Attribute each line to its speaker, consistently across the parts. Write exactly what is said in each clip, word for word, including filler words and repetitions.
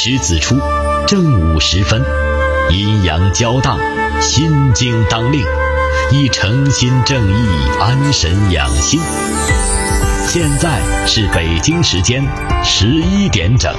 Speaker 1: 时子出，正午时分，阴阳交大，心经当令，以诚心正意安神养性。现在是北京时间十一点整。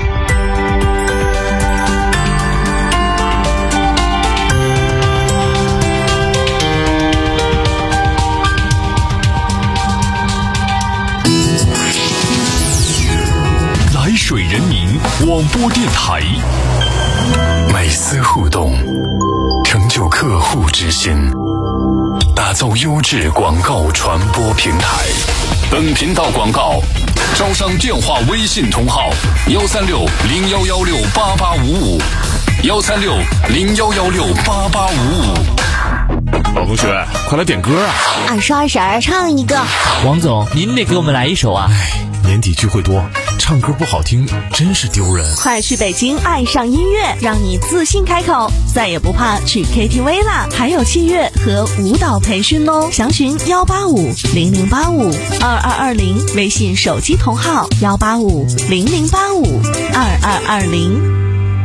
Speaker 2: 来水人民广播电台，
Speaker 3: 每丝互动，成就客户之心，打造优质广告传播平台。本频道广告招商电话微信同号幺三六零幺幺六八八五五幺三六零幺幺六八八五五。
Speaker 2: 老同学，快来点歌啊！
Speaker 4: 二十二婶唱一个。
Speaker 5: 王总，您得给我们来一首啊！
Speaker 2: 哎，年底聚会多，唱歌不好听真是丢人。
Speaker 6: 快去北京爱上音乐，让你自信开口，再也不怕去 K T V 啦！还有器乐和舞蹈培训哦，详询幺八五零零八五二二二零，微信手机同号幺八五零零八五二二二零。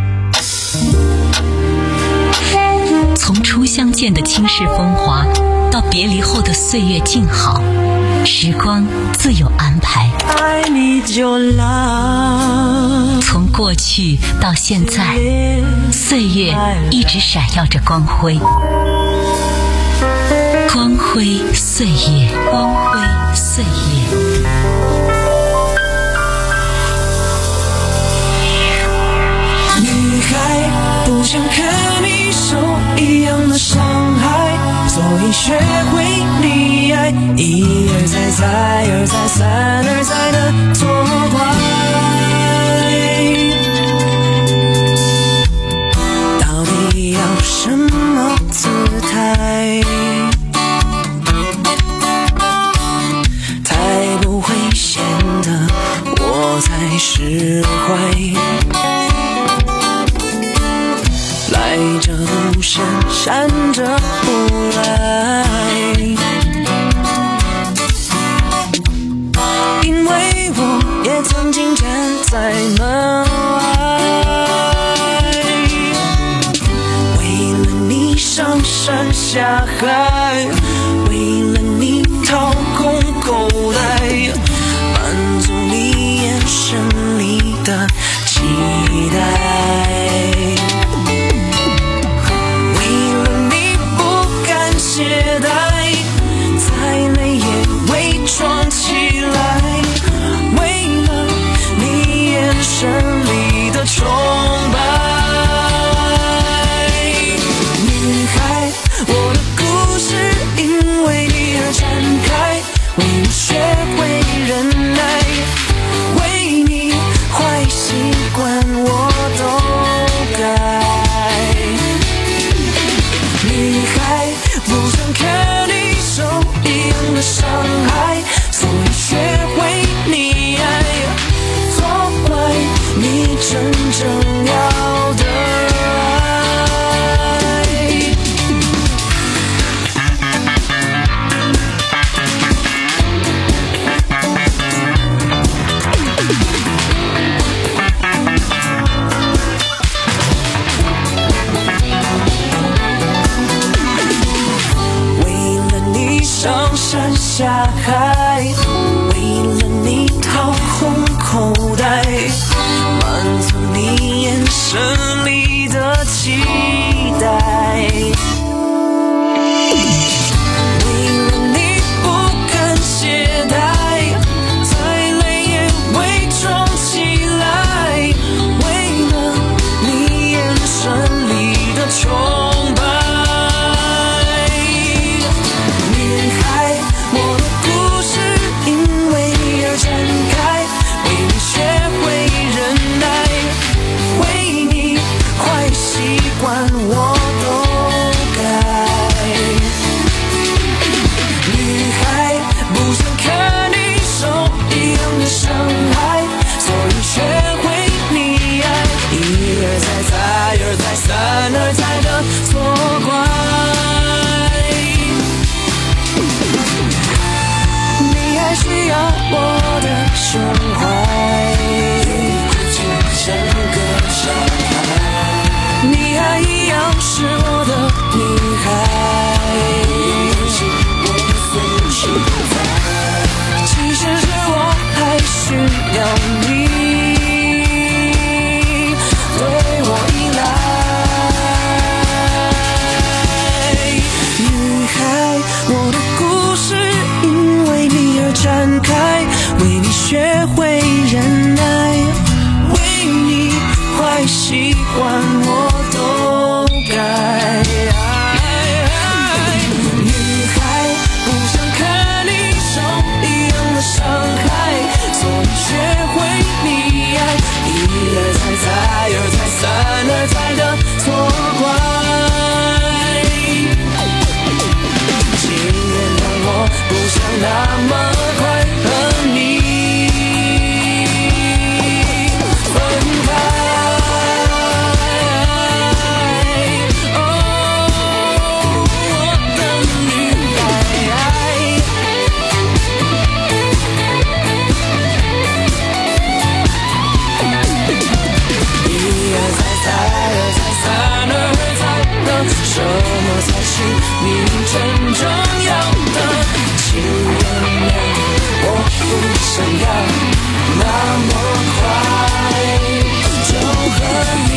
Speaker 7: 从初相见的倾世风华，到别离后的岁月静好，时光自有安排。从过去到现在，岁月一直闪耀着光辉，光辉岁月，光辉岁月。
Speaker 8: 女孩不想和你受一样的伤害，所以学会溺爱，一而再再而再三而再的错怪。到底要什么姿态，才不会显得我在释怀？来者不善，善者不来，因为我也曾经站在门外，为了你上山下海，为了你掏空口袋，满足你眼神里的期待。懈怠，再累也伪装起来，为了你眼神里的崇拜。女孩，我的故事因为你而展开，为你学会忍耐，为你坏习惯我都改。女孩，不想和你受一样的伤害，所以学会溺爱，错怪你真正要的爱。上山下海，为了你掏空口袋，满足你眼神里的期待，为了你不敢懈怠，再累也伪装起来，为了你眼神里的崇拜。习惯我都欢我都该。女孩不想看你受一样的伤害，所以学会溺爱，一而再再而再三而再的错怪。请原谅我不想那么快和你分开。什么才是你真正要的？请原谅，我不想要那么快就和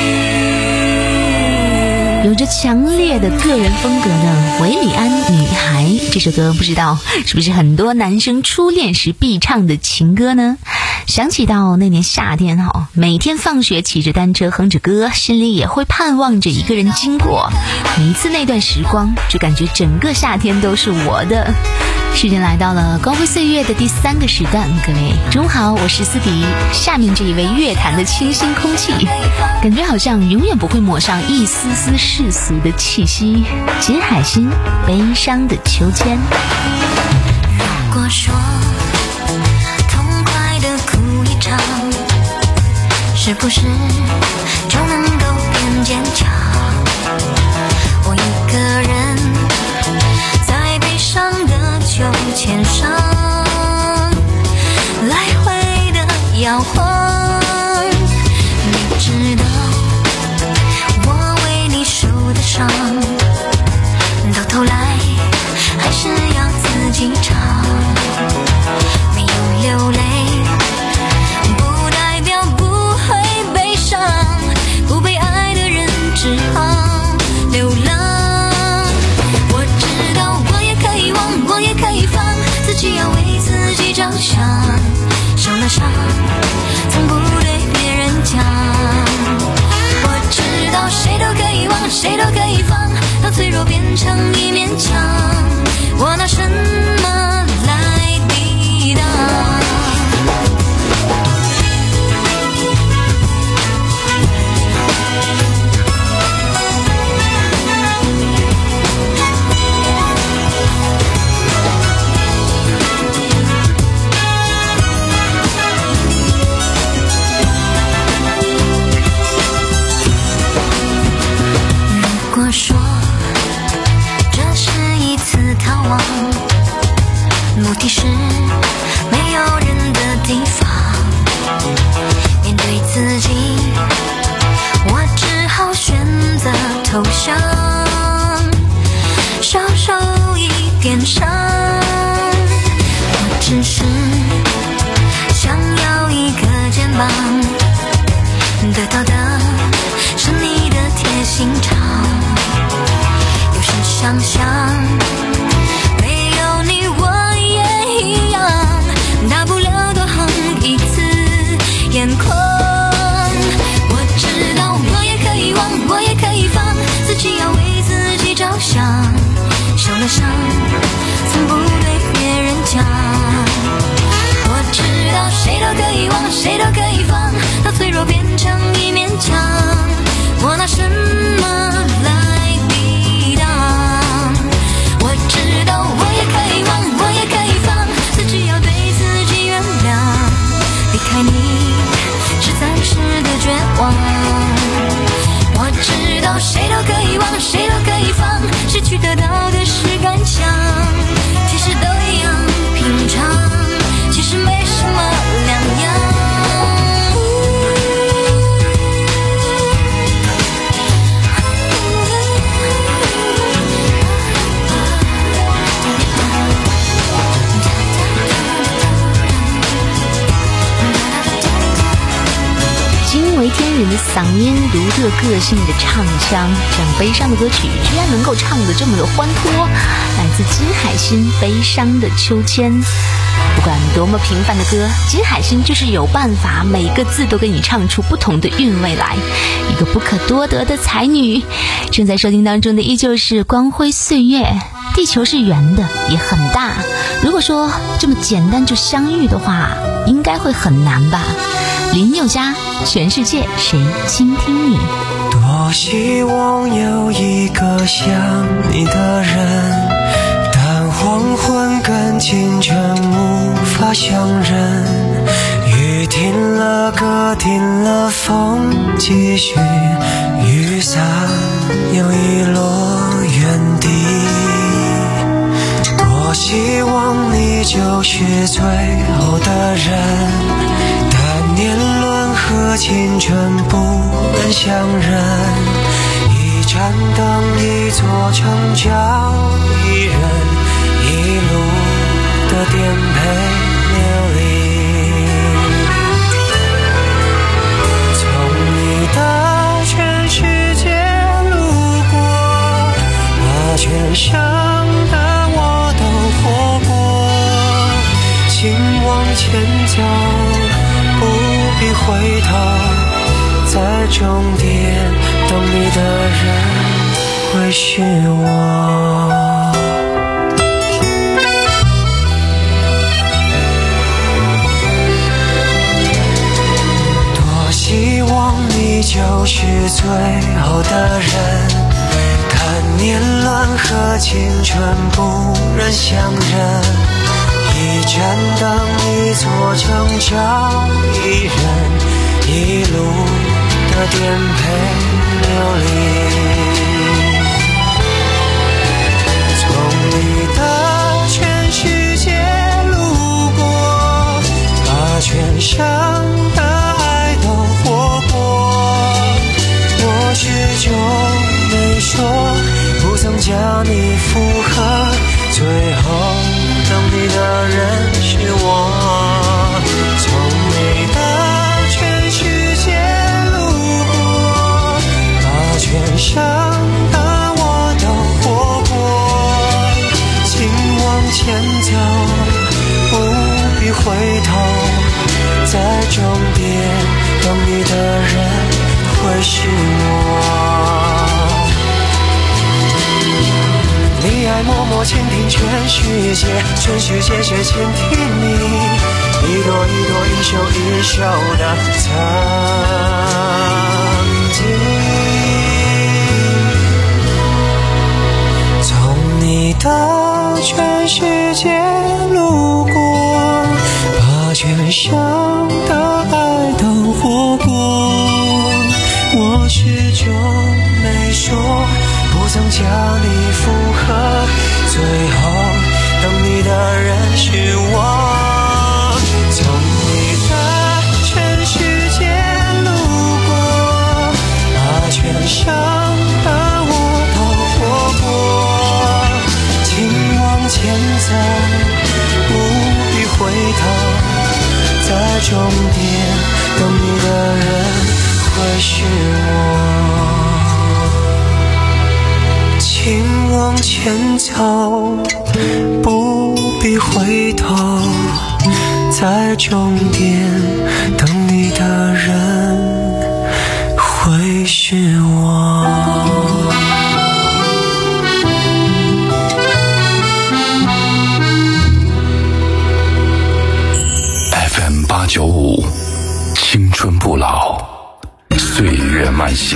Speaker 8: 你。
Speaker 6: 有着强烈的个人风格的韦礼安《女孩》这首歌，不知道是不是很多男生初恋时必唱的情歌呢？想起到那年夏天哈，每天放学骑着单车哼着歌，心里也会盼望着一个人经过。每一次那段时光，就感觉整个夏天都是我的。时间来到了光辉岁月的第三个时段，各位中午好，我是思迪。下面这一位乐坛的清新空气，感觉好像永远不会抹上一丝丝世俗的气息。金海心《悲伤的秋千》。
Speaker 9: 如果说是不是就能够变坚强？我一个人在悲伤的秋千上来回的摇晃。你知道我为你受的伤，到头来还是要自己尝。没有流泪不被爱的人只好流浪。我知道我也可以忘，我也可以放，自己要为自己着想。受了伤从不对别人讲。我知道谁都可以忘，谁都可以放，到脆弱变成一面墙，我拿什么来抵挡？说这是一次逃亡，目的是没有人的地方。面对自己，我只好选择投降，少受一点伤。我只是想要一个肩膀，得到的是你的铁心肠。想象没有你我也一样，大不了多红一次眼眶。我知道我也可以忘，我也可以放，自己要为自己着想。受了伤从不对别人讲。我知道谁都可以忘，谁都可以放，到脆弱变成一面墙，我拿什么来抵挡？我知道我也可以忘，我也可以放，自己要对自己原谅。离开你是暂时的绝望。我知道谁都可以忘，谁都可以放，失去得到的是感想。其实都一样平常，其实没什么两样。
Speaker 6: 为天人的嗓音，独特个性的唱腔，这样悲伤的歌曲居然能够唱得这么的欢脱。来自金海心《悲伤的秋千》，不
Speaker 7: 管多么平凡的歌，其实海星就是有办法，每个字都给你唱出不同的韵味来，一个不可多得的才女。正在收听当中的依旧是光辉岁月。地球是圆的，也很大，如果说这么简单就相遇的话，应该会很难吧。林宥嘉，全世界谁倾听你。
Speaker 8: 多希望有一个像你的人，但黄昏跟清晨无法相认。雨停了，歌停了，风继续，雨伞又遗落原地。多希望你就是最后的人，但年轮和青春不能相认。一盏灯，一座城，叫一人，一路的颠沛流离。从你的全世界路过，把全生的我都活过。请往前走，不必回头，在终点等你的人会是我。多希望你就是最后的人，看年轮和青春不忍相认。一盏灯，一座城，叫一人，一路的颠沛流离。从你的全世界路过，把全生的爱都活过。我始终没说，不曾将你附和，最后等你的人是我。从你的全世界路过，把全生的我都活过。请往前走，不必回头，在终点等你的人会是我。你爱默默倾听全世界，全世界却倾听你，一朵一朵，一首一首的曾经。从你的全世界路过，把全生的爱都活过。我始终没说，不曾将你附和，最后等你的人是我。从你的全世界路过，把全生的我都活过。请往前走，不必回头，在终点等你的人会是我。请往前走，不必回头，在终点等你的人会是我。
Speaker 3: F M 八九五，青春不老，岁月慢行。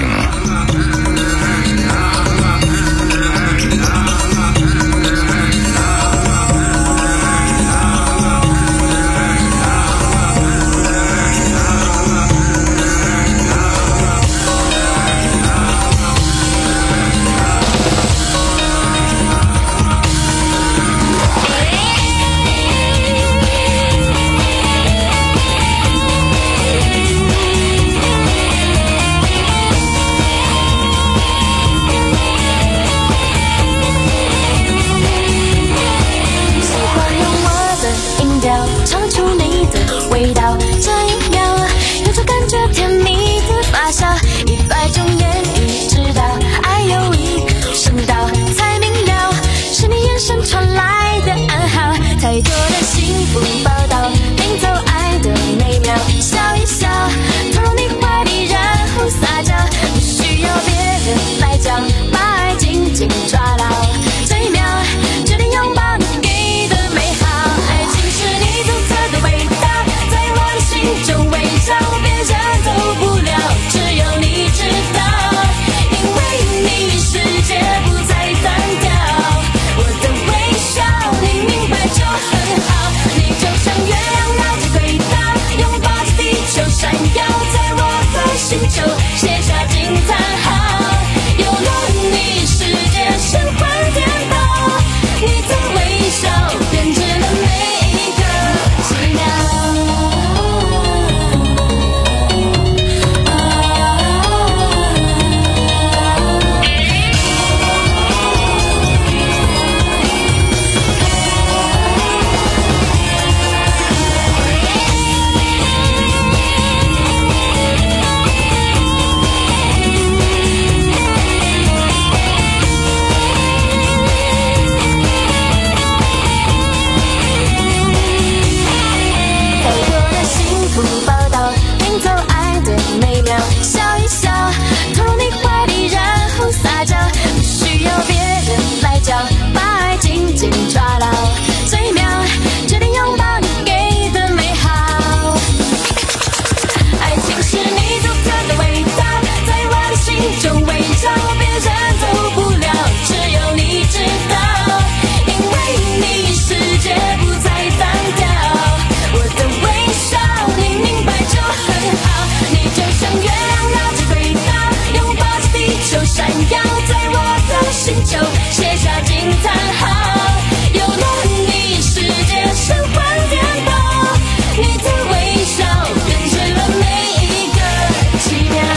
Speaker 9: 叹号，有了你世界神魂颠倒，你的微笑编织了每一个奇妙。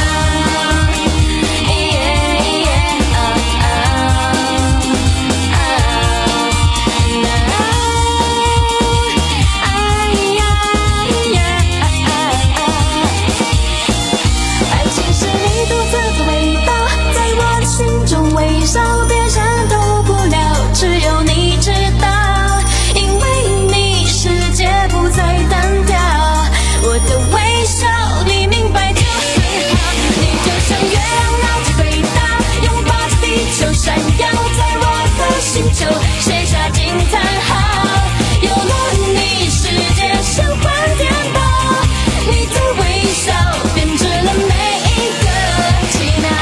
Speaker 9: 写下惊叹号，有了你世界神魂颠倒，你的微笑编织了每一个奇妙。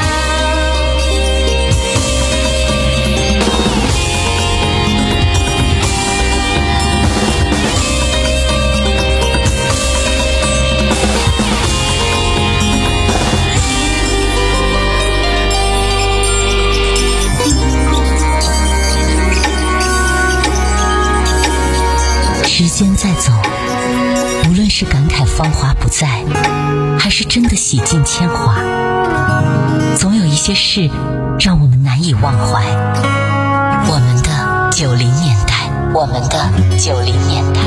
Speaker 10: 时间在走，无论是感慨芳华不再，还是真的洗尽铅华，总有一些事让我们难以忘怀。我们的九零年代，我们的九零年代。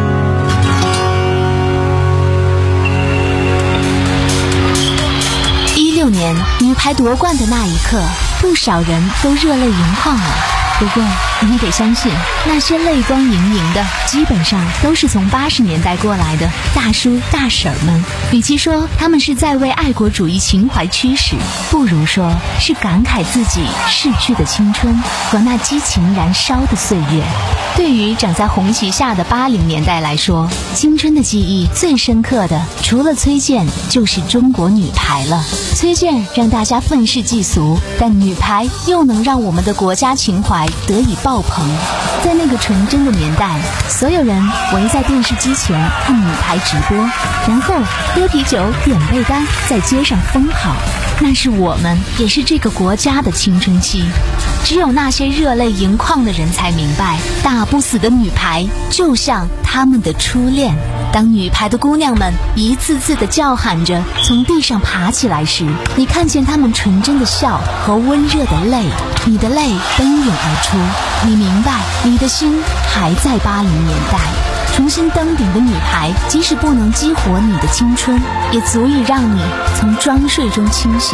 Speaker 7: 一六年女排夺冠的那一刻，不少人都热泪盈眶了。不过你得相信，那些泪光盈盈的基本上都是从八十年代过来的大叔大婶们。与其说他们是在为爱国主义情怀驱使，不如说是感慨自己逝去的青春和那激情燃烧的岁月。对于长在红旗下的八零年代来说，青春的记忆最深刻的除了崔健就是中国女排了。崔健让大家愤世嫉俗，但女排又能让我们的国家情怀得以爆棚。在那个纯真的年代，所有人围在电视机前看女排直播，然后喝啤酒点被单，在街上疯跑。那是我们，也是这个国家的青春期。只有那些热泪盈眶的人才明白，打不死的女排就像他们的初恋。当女排的姑娘们一次次地叫喊着从地上爬起来时，你看见她们纯真的笑和温热的泪，你的泪奔涌而出，你明白你的心还在八零年代。重新登顶的女排，即使不能激活你的青春，也足以让你从装睡中清醒。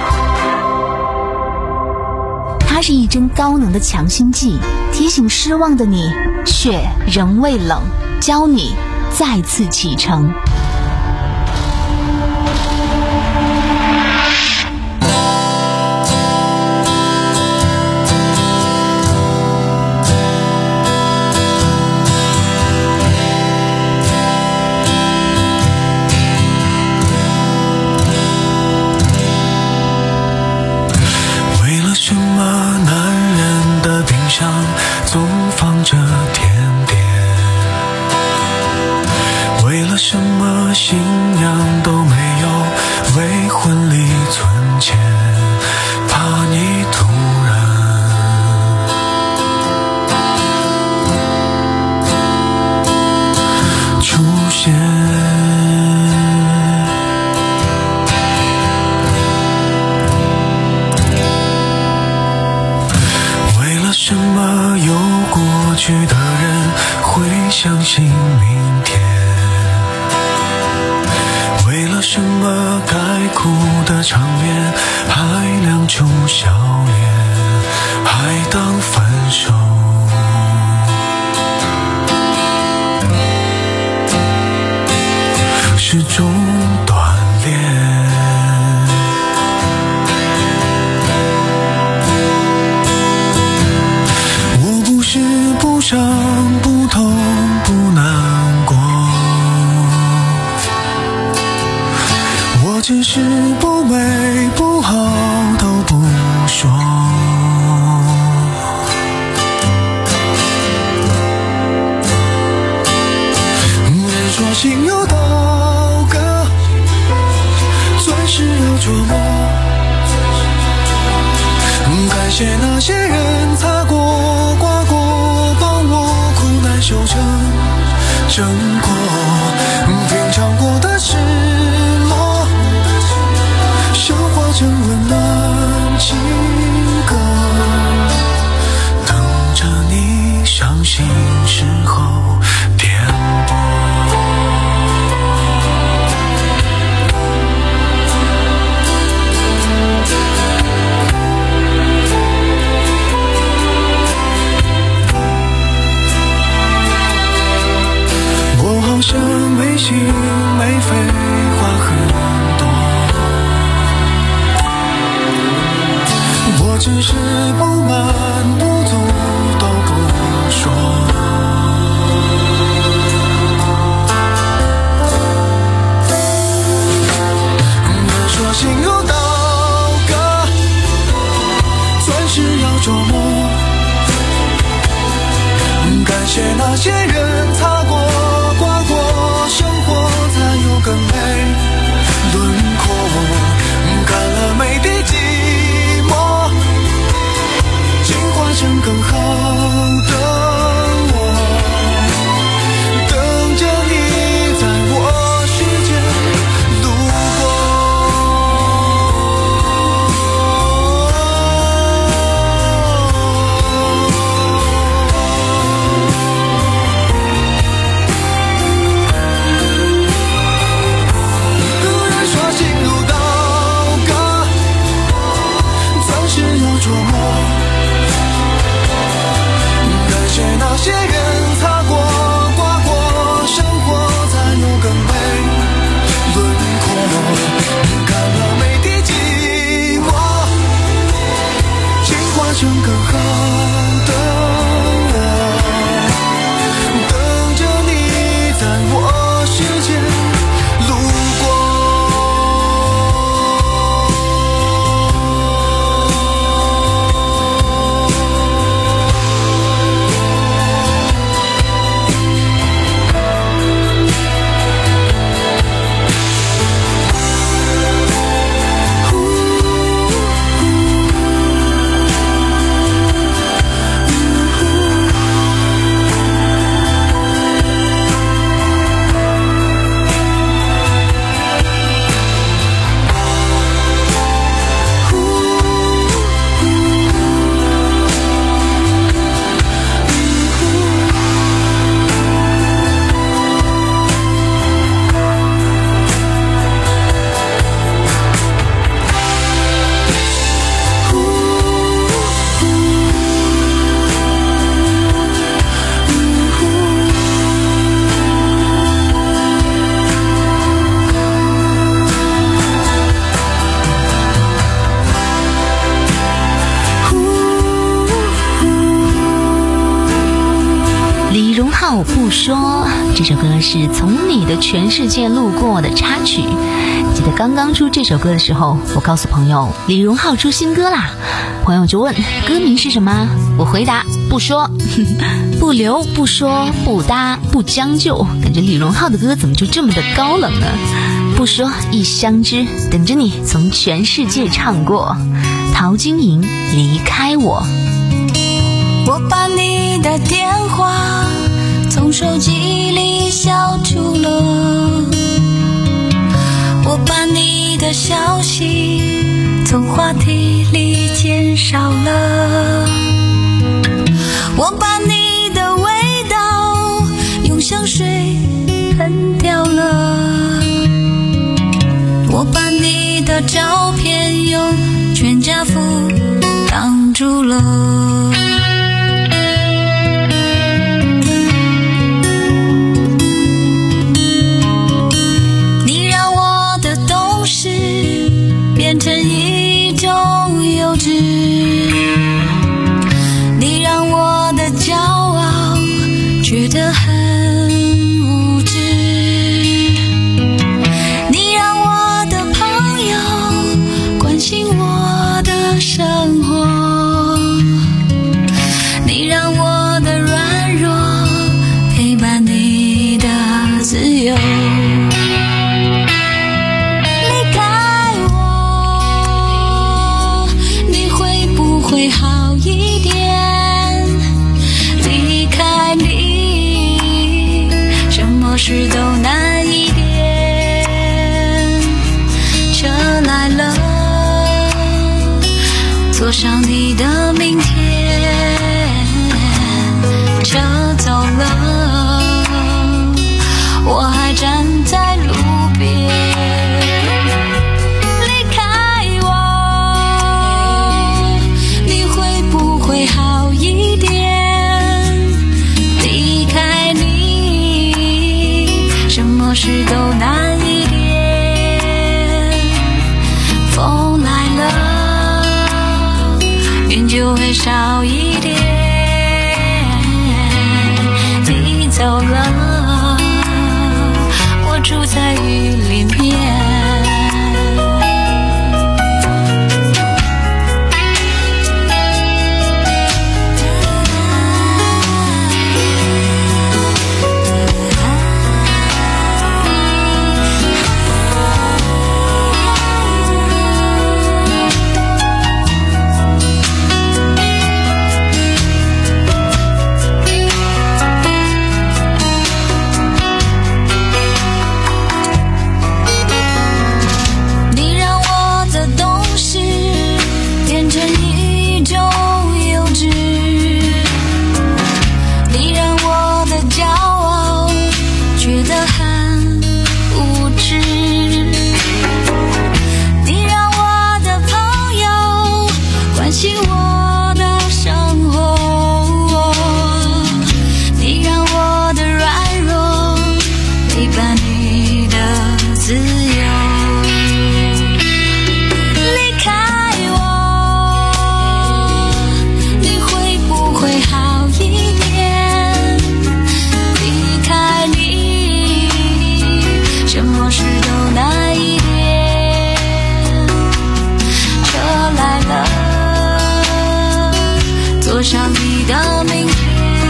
Speaker 7: 它是一针高能的强心剂，提醒失望的你，雪仍未冷，教你再次启程。
Speaker 8: 总放着甜点，为了什么信仰都没有，为婚礼存钱，怕你突然出现。为了什么有过去的人会相信明天？为了什么该哭的场面还亮出笑脸，还当分手？是种锻炼。不伤不痛不难过，我只是不美不好都不说。人说心有刀割，钻石要琢磨。感谢那些人擦过争过，品尝过的失落，消化成温暖情歌，等着你伤心时候点播。我好像没心没肺，话很多，我只是不满不足都不说，别说心如刀割，钻石要琢磨，感谢那些人擦过刮过，生活才有更美轮廓，干了每滴寂寞，进化成更好的我，等着你在我世界路那些人擦过刮过，生活才有更美轮廓，看了每滴寂寞，进化成更好的我，等着你在我世界路过。
Speaker 7: 不说，这首歌是从你的全世界路过的插曲。记得刚刚出这首歌的时候，我告诉朋友李荣浩出新歌啦，朋友就问歌名是什么，我回答不说，不留不说不搭不将就，感觉李荣浩的歌怎么就这么的高冷呢？不说一相知，等着你从全世界唱过。陶晶莹离开我，
Speaker 9: 我把你的电话从手机里消除了，我把你的消息从话题里减少了，我把你的味道用香水喷掉了，我把你的照片用全家福挡住了，变成一种幼稚，你让我的骄傲觉得很无知，你让我的朋友关心我的生活， 事都难一点。车来了，坐上你的明天。车走了，我还站在路边。离开我，你会不会好一点？离开你，什么事都难一点。风来了，云就会少一点。你走了，我住在雨里面。上你的明天，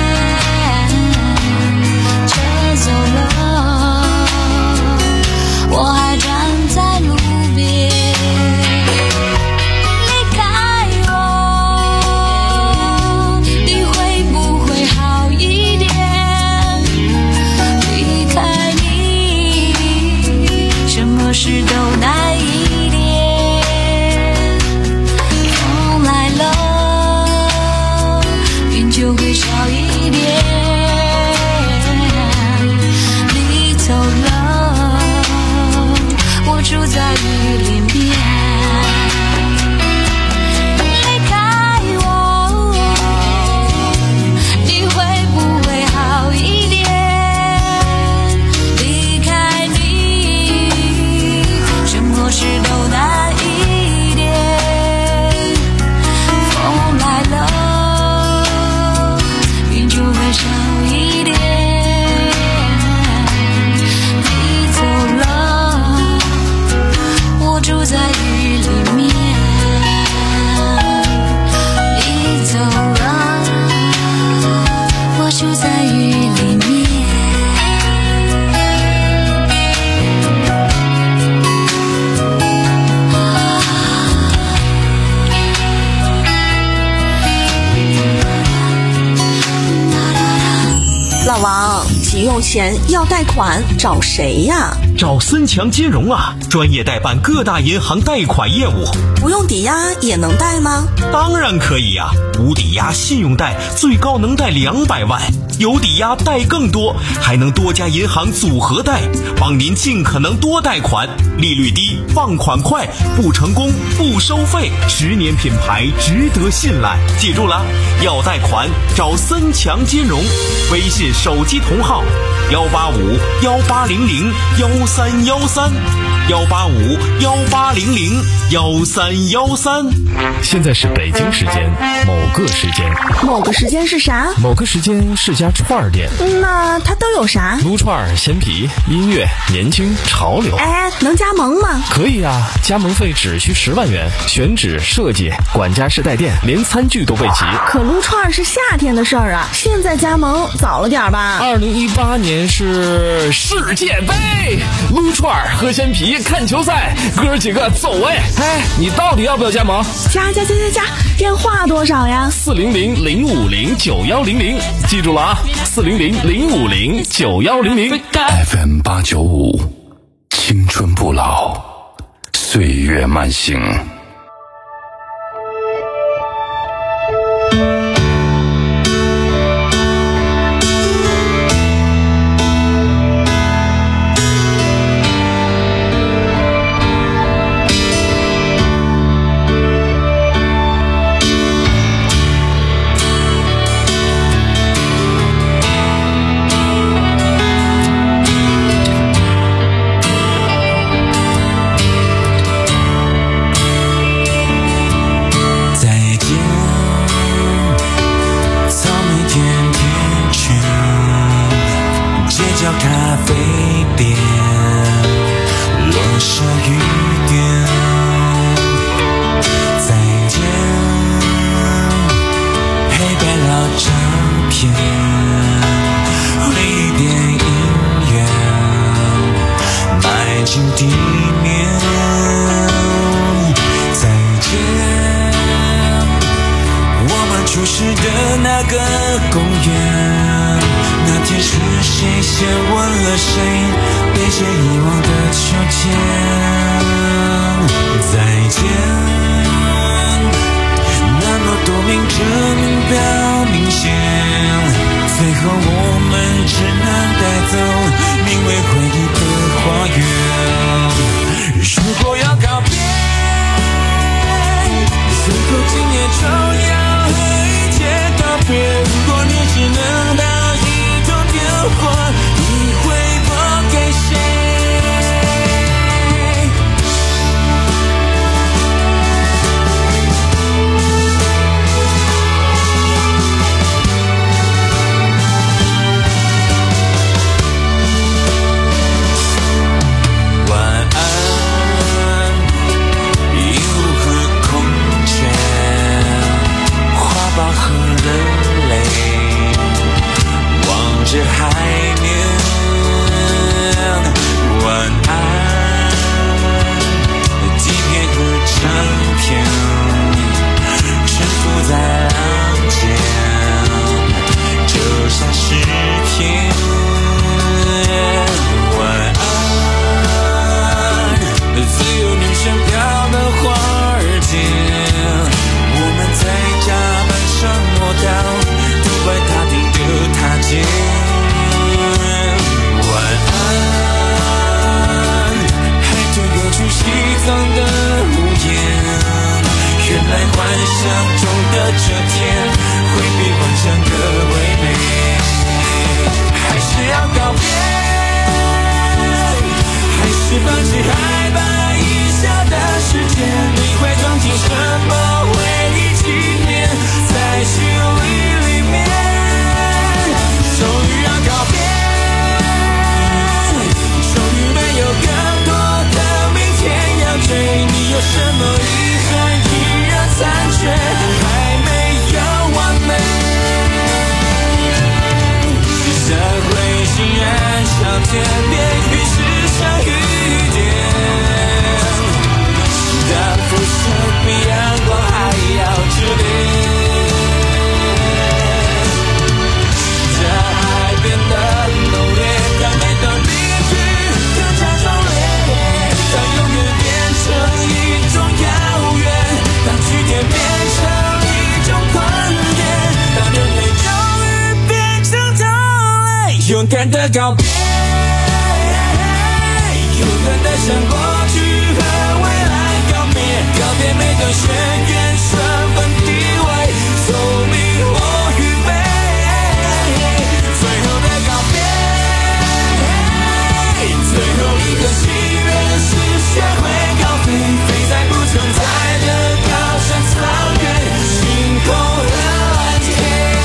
Speaker 9: 车走了，我还站在路边。离开我，你会不会好一点？离开你，什么事都难一点。风来了，就会少一点。你走了，我住在雨里面。离开我，你会不会好一点？离开你，什么事都难一点。风来了，少一点。你走了，我住在雨里面。你走了，我住在雨里面。
Speaker 6: 老王，急用钱要贷款找谁呀？
Speaker 11: 找森强金融啊，专业代办各大银行贷款业务。
Speaker 6: 不用抵押也能贷吗？
Speaker 11: 当然可以呀、啊，无抵押信用贷最高能贷两百万，有抵押贷更多，还能多家银行组合贷，帮您尽可能多贷款，利率低，放款快，不成功不收费，十年品牌值得信赖。记住了，要贷款找森强金融，微信手机同号幺八五幺八零零幺三幺三幺八五幺八零零幺三幺三。
Speaker 2: 现在是北京时间某个时间，
Speaker 6: 某个时间是啥？
Speaker 2: 某个时间是家串儿店。
Speaker 6: 那它都有啥？
Speaker 2: 撸串、鲜皮、音乐、年轻、潮流。
Speaker 6: 哎，能加盟吗？
Speaker 2: 可以啊，加盟费只需十万元，选址、设计、管家式带电，连餐具都备齐。
Speaker 6: 可撸串是夏天的事儿啊，现在加盟早了点吧？
Speaker 2: 二零一八年是世界杯，撸串、喝鲜皮、 起看球赛，哥几个走位。哎，你到底要不要加盟？
Speaker 6: 加加加加加，电话多少呀？
Speaker 2: 四零零零五零九幺零零，记住了啊，四零零零五零九幺零零。
Speaker 3: F M 八九五，青春不老，岁月慢行。
Speaker 8: 勇敢的告别，勇敢的向过去和未来告别，告别每段轩辕身份地位，寿命我预备，最后的告别，最后一个心愿是学会高飞，飞在不存在的高山草原，星空和蓝天。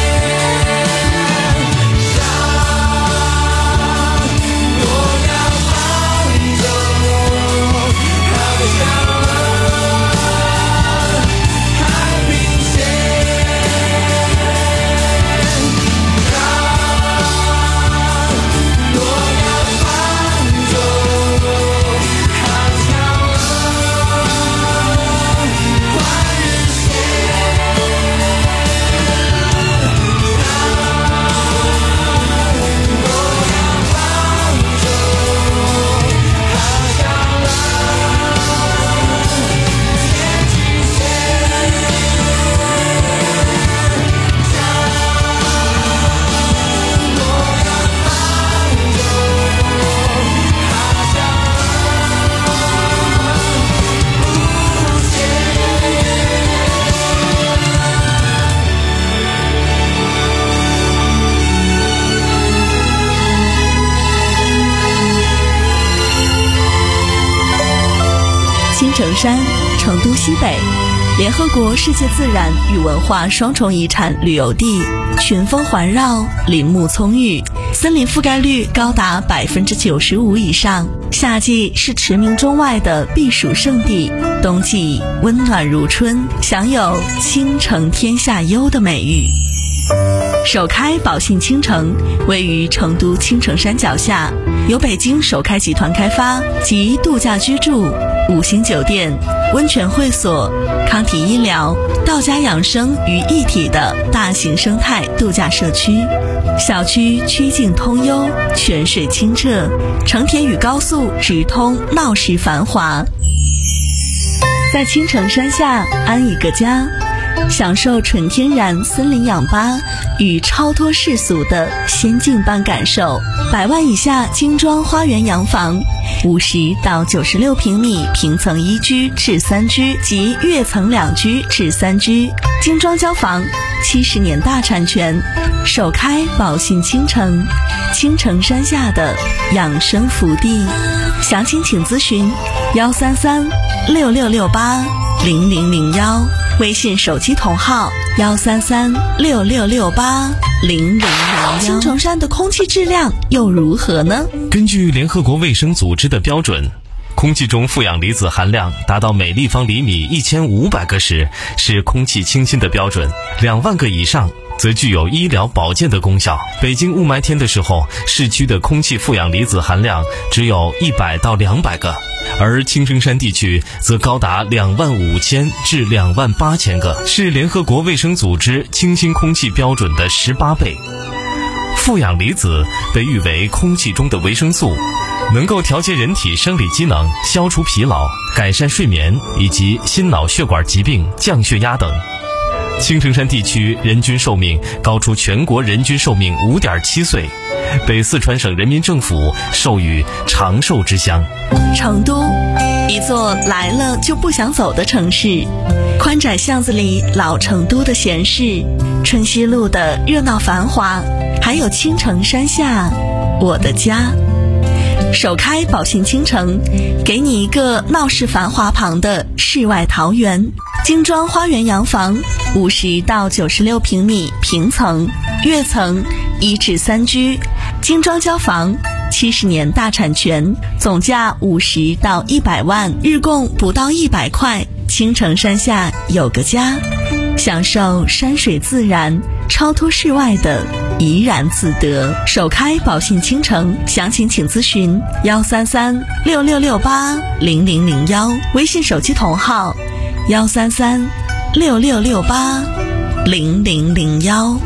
Speaker 6: 城山，成都西北，联合国世界自然与文化双重遗产旅游地，群峰环绕，林木葱郁，森林覆盖率高达百分之九十五以上。夏季是驰名中外的避暑胜地，冬季温暖如春，享有倾城天下优的美誉。首开宝信倾城位于成都青城山脚下，由北京首开集团开发，集度假居住、五星酒店、温泉会所、康体医疗、道家养生于一体的大型生态度假社区。小区曲径通幽，泉水清澈，成田与高速直通，闹市繁华。在青城山下安一个家，享受纯天然森林氧吧与超脱世俗的仙境般感受。百万以下精装花园洋房，五十到九十六平米平层一居至三居及跃层两居至三居，精装交房，七十年大产权，首开宝信倾城，青城山下的养生福地。详情请咨询幺三三六六六八零零零幺，微信手机同号幺三三六六六八零零零幺。青城山的空气质量又如何呢？
Speaker 2: 根据联合国卫生组织的标准，空气中负氧离子含量达到每立方厘米一千五百个时是空气清新的标准，两万个以上则具有医疗保健的功效。北京雾霾天的时候，市区的空气负氧离子含量只有一百到两百个，而青城山地区则高达两万五千至两万八千个，是联合国卫生组织清新空气标准的十八倍。负氧离子被誉为空气中的维生素，能够调节人体生理机能，消除疲劳，改善睡眠以及心脑血管疾病、降血压等。青城山地区人均寿命高出全国人均寿命 五点七岁，被四川省人民政府授予长寿之乡。
Speaker 6: 成都，一座来了就不想走的城市，宽窄巷子里老成都的闲适，春熙路的热闹繁华，还有青城山下我的家。首开宝信倾城，给你一个闹市繁华旁的世外桃源，精装花园洋房，五十到九十六平米平层、跃层一至三居，精装交房，七十年大产权，总价五十到一百万，日供不到一百块。青城山下有个家，享受山水自然，超脱世外的怡然自得。首开宝信倾城，详情请咨询幺三三六六六八零零零幺，微信手机同号幺三三六六六八零零零幺。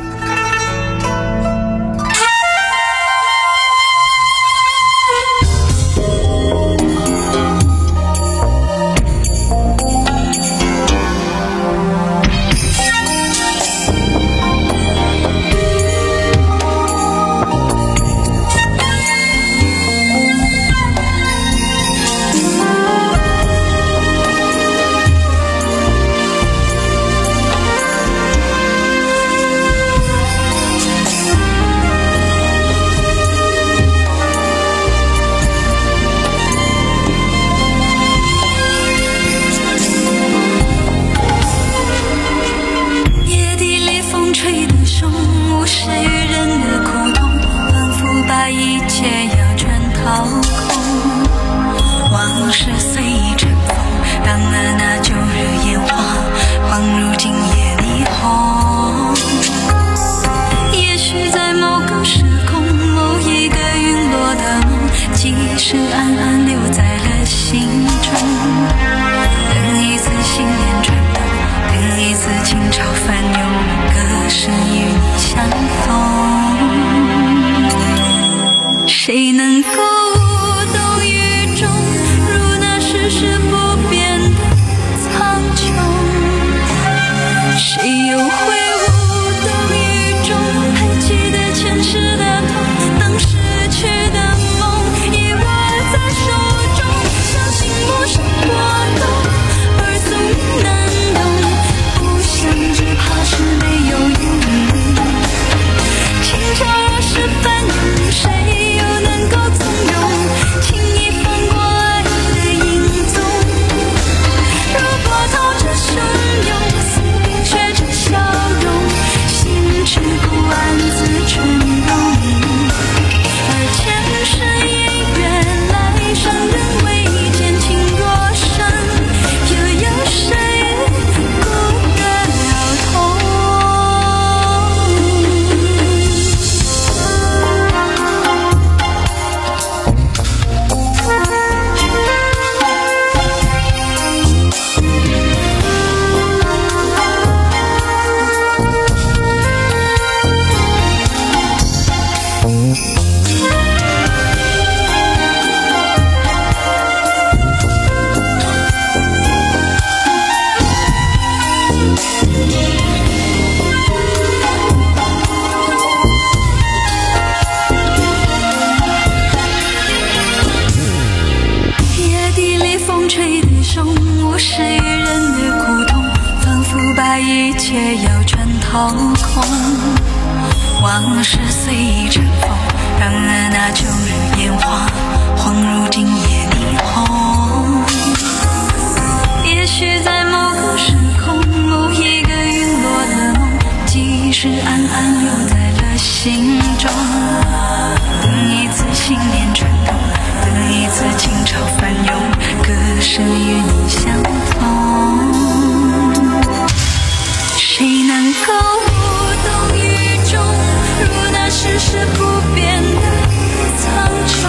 Speaker 9: 空，往事随意尘封，让那旧日烟花晃入今夜霓虹。也许在某个时空，某一个陨落的梦，记忆是暗暗留在了心中。等一次信念转动，等一次情潮翻涌，歌声与你相同。谁能够无动于衷，如那世事不变的苍穹？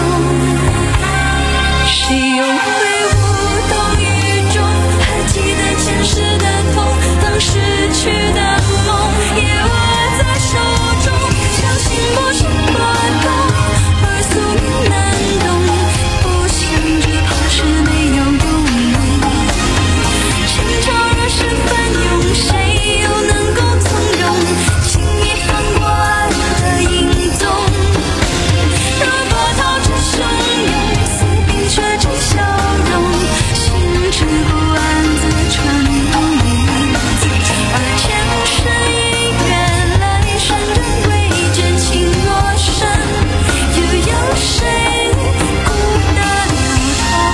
Speaker 9: 谁又会无动于衷，还记得前世的痛，当失去的梦也握在手中，相信不是波动，而宿命难懂，不想只怕是没有用。情潮若是翻涌，谁又能够从容轻易翻过爱的影踪？若波涛之汹涌，似冰雪之消融，心之不安自传动。而前世姻缘，来生仍未见，情若深，又有谁顾得了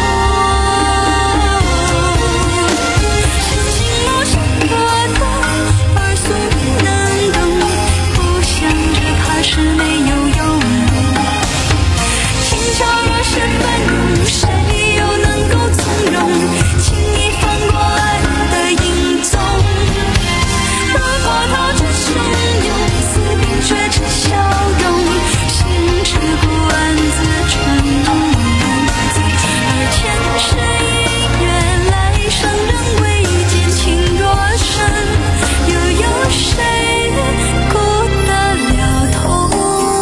Speaker 9: 头？相信梦想可懂，而宿命难懂，不想只怕是没有用。情潮若是翻涌，谁又能够从容轻易翻过爱的影踪？若波涛之汹涌，似冰雪之消融，心之不安自传动。而前世姻缘，来生仍未见，情若深，又有谁顾得了头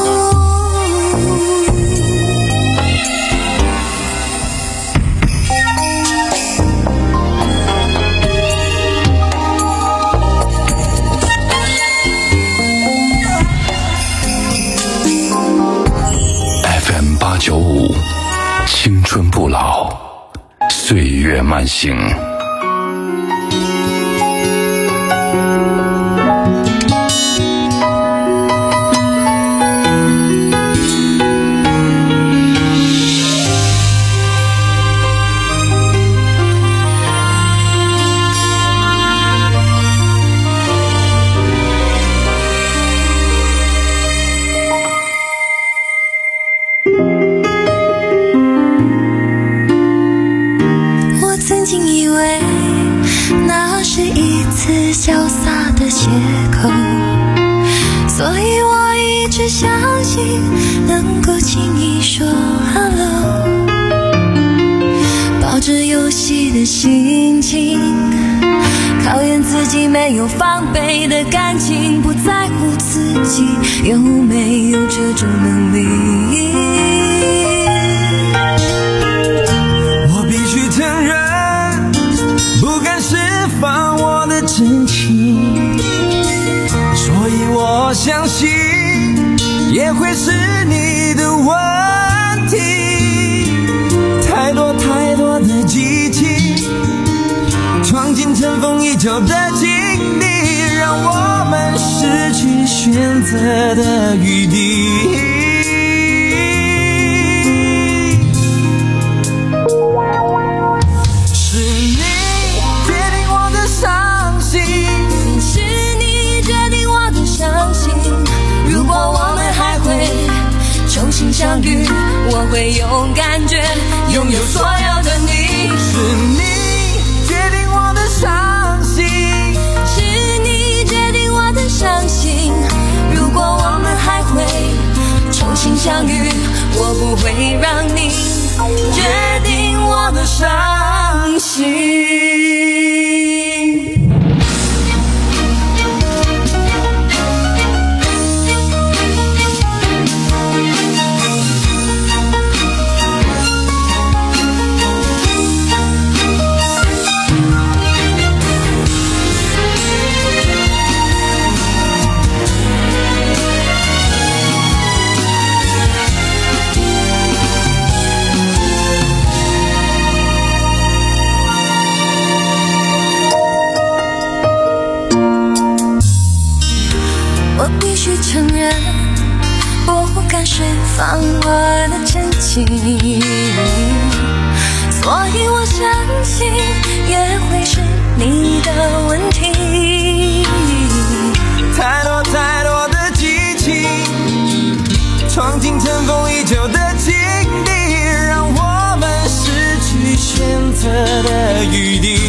Speaker 3: ？F M 八九五，青春不老，岁月慢行。
Speaker 9: 我曾经以为那是一次潇洒的邂逅，所以我一直相信能够轻易说 hello， 抱着游戏的心情，考验自己没有防备的感情，不在乎自己有没有这种能力。
Speaker 8: 我必须承认，不敢释放我的真情，所以我相信也会是你的问题。太多太多的激情，闯进尘封已久的经历，让我们失去选择的余地。
Speaker 9: 重新相遇，我会用感觉拥有所有的你。
Speaker 8: 是你决定我的伤心，
Speaker 9: 是你决定我的伤心。如果我们还会重新相遇，我不会让你决定我的伤心。 不敢释放我的真情，所以我相信约会是你的问题。
Speaker 8: 太多太多的激情，闯进尘封已久的境地，让我们失去选择的余地。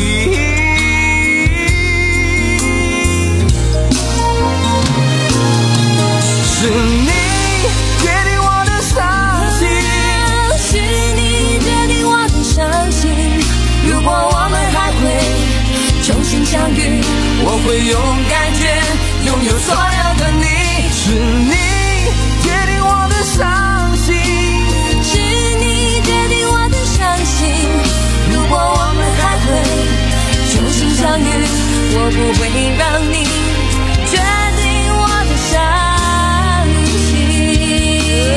Speaker 8: 是你决定我的伤心，
Speaker 9: 是你决定我的伤心。如果我们还会重新相遇，
Speaker 8: 我会勇敢地拥有所有的你。是你决定我的伤心，
Speaker 9: 是你决定我的伤心。如果我们还会重新相遇，我不会让你决定我的伤心。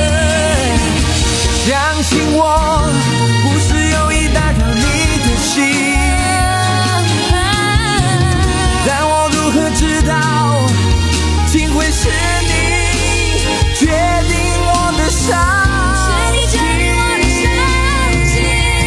Speaker 8: 相信我，不是有意打扰你的心，但我如何知道竟会是你决定我的伤心，
Speaker 9: 是你决定我的伤心，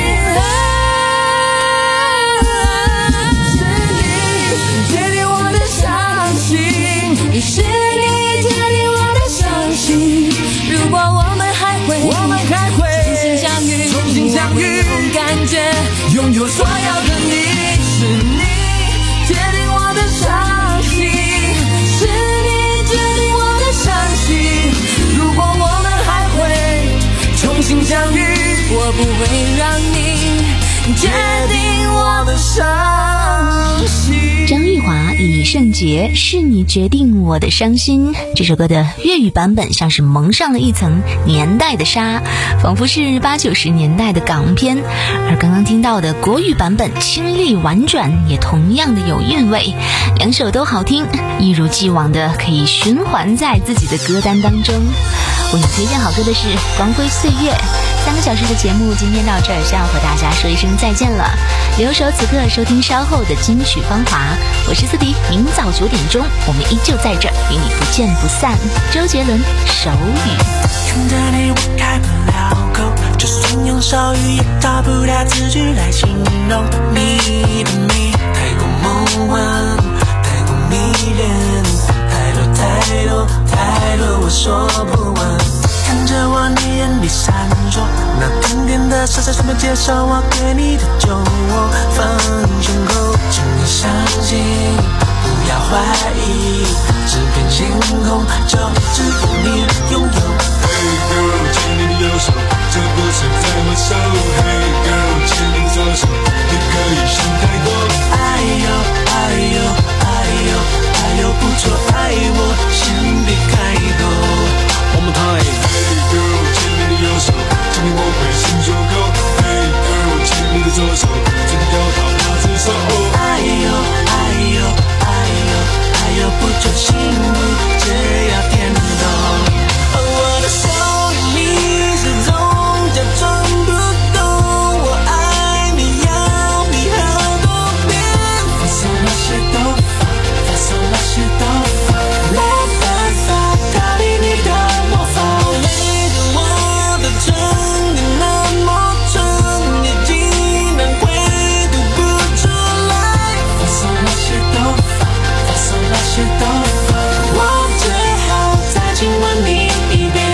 Speaker 8: 是你决定我的伤心，
Speaker 9: 是你决定我的伤心。如果我们还会
Speaker 8: 我们还会
Speaker 9: 重新相遇，
Speaker 8: 重新相遇，
Speaker 9: 感觉
Speaker 8: 拥有所有的你。是你决定我的伤心，
Speaker 9: 是你决定我的伤心。
Speaker 8: 如果我们还会重新相遇，
Speaker 9: 我不会让你决定我的
Speaker 8: 伤心。
Speaker 7: 张玉华、李圣杰，是你决定我的伤心。这首歌的粤语版本像是蒙上了一层年代的纱，仿佛是八九十年代的港片。而刚刚听到的国语版本清丽婉转，也同样的有韵味。两首都好听，一如既往的可以循环在自己的歌单当中。为你推荐好歌的是光辉岁月。三个小时的节目今天到这儿，先要和大家说一声再见了。留守此刻收听稍后的金曲芳华，我是思迪，明早九点钟我们依旧在这儿与你不见不散。周杰伦手语。
Speaker 12: 看着你我开不了口，就算用手语也找不到字句来形容你的美，太过梦幻，太过迷恋，太多太多太多我说不完。看着我你眼里闪烁，那甜甜的色彩顺便介绍我对你的酒窝，放胸口，请你相信，不要怀疑，这片星空就只有你拥有。Hey girl， 牵你的右手，这不是在玩手。Hey girl， 牵你的左手，你可以想太多。哎呦哎呦哎呦哎呦不错，爱我先别开口。我们太 Hey girl， 牵你的右手，今天我会心说够。Hey girl， 牵你的左手，真的要到那只手。哎呦哎呦哎呦哎呦不准幸福，只要点头。我的手你始终假装不懂，我爱你要你好多遍。放松那些头发，放松那些头发，没办法逃离你的魔法。累的我的真的那么重，也竟然会读不出来。放松那些头发，放松那些头发，我只好再亲吻你一遍。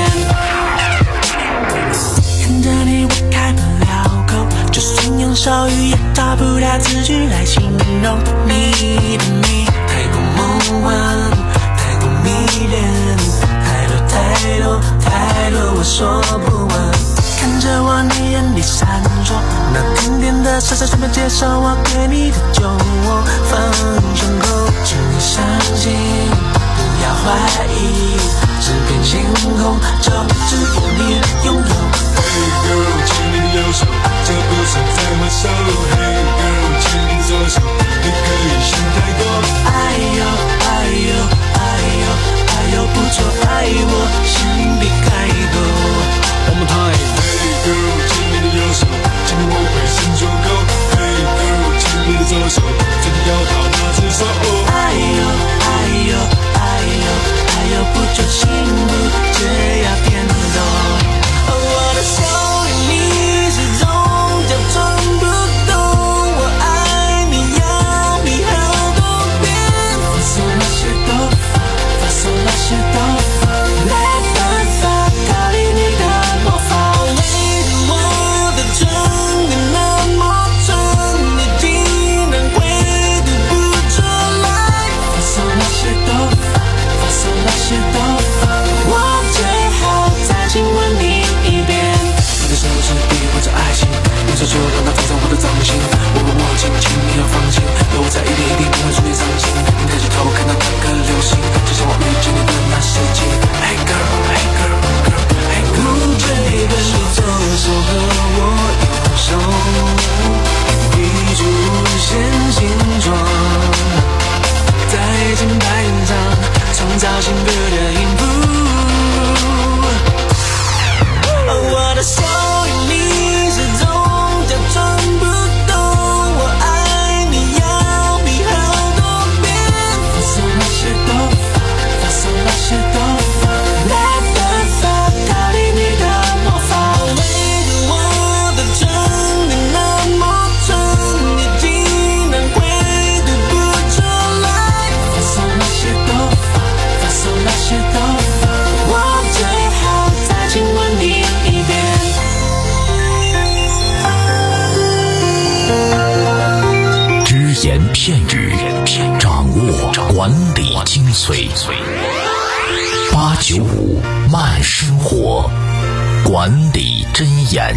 Speaker 12: 看着你我开不了口，就算用手语也找不到字句来形容你的美，太过梦幻，太过迷恋，太多太多太多我说不完。看着我你眼里闪烁，那甜甜的色彩顺便介绍我对你的酒窝，放胸口，请你相信，不要怀疑，这片星空就只有你拥有。Hey girl， 牵你的右手，这不是在玩手。Hey girl， 牵你的左手，你可以想太多。哎呦哎呦哎呦哎呦不错，爱我先别开口。我们太 Hey girl， 牵你的右手，今天我会心说够。Hey girl， 牵你的左手，真的要到那只手。哎呦哎呦哎呦哎呦不准心
Speaker 3: 管理精髓，八九五慢生活，管理箴言。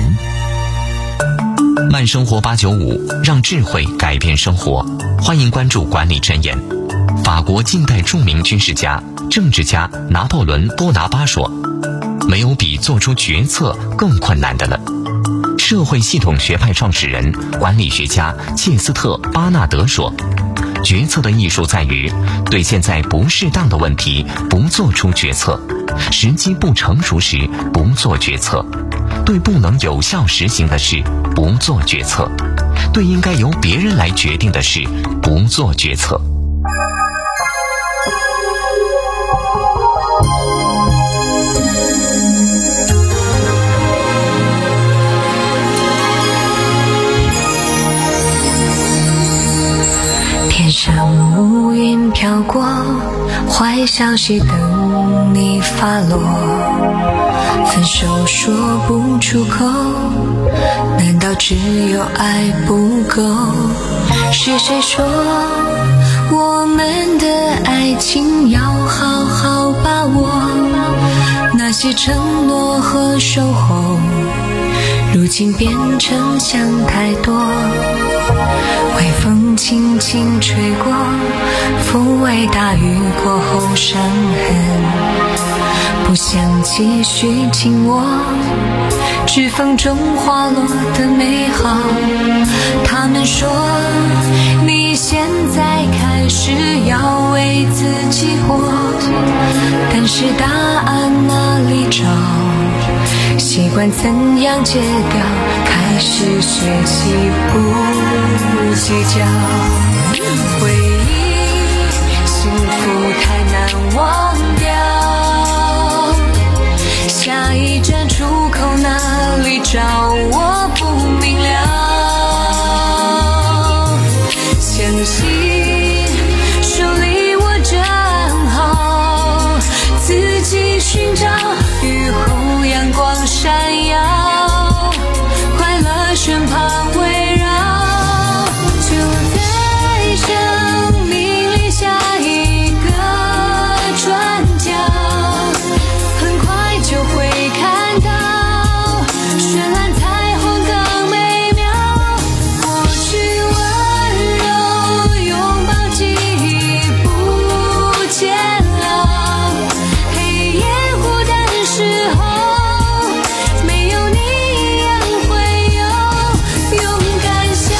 Speaker 13: 慢生活八九五，让智慧改变生活。欢迎关注管理箴言。法国近代著名军事家、政治家拿破仑·波拿巴说：“没有比做出决策更困难的了。”社会系统学派创始人、管理学家切斯特·巴纳德说：“决策的艺术在于对现在不适当的问题不做出决策，时机不成熟时不做决策，对不能有效实行的事不做决策，对应该由别人来决定的事不做决策。”
Speaker 9: 天上乌云飘过，坏消息等你发落，分手说不出口，难道只有爱不够？是谁说我们的爱情要好好把握？那些承诺和守候，如今变成想太多。微风轻轻吹过，风为大雨过后伤痕，不想继续紧握指缝中滑落的美好。他们说你现在开始要为自己活，但是答案哪里找？习惯怎样戒掉，开始学习不计较。回忆幸福太难忘掉，下一站出口哪里找我不明了。相信手里握着暗号，自己寻找，雨后阳光闪耀，快乐身旁围绕，就在生命里下一个转角，很快就会看到绚烂彩虹更美妙。过去温柔拥抱记忆不见了，黑夜孤单时候没有你一样会有勇敢笑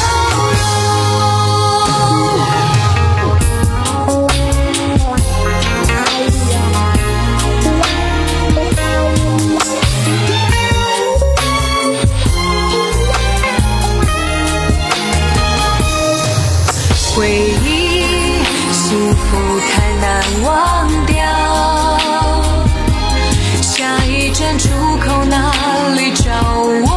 Speaker 9: 回忆幸福太难忘掉，下一站出口哪里找我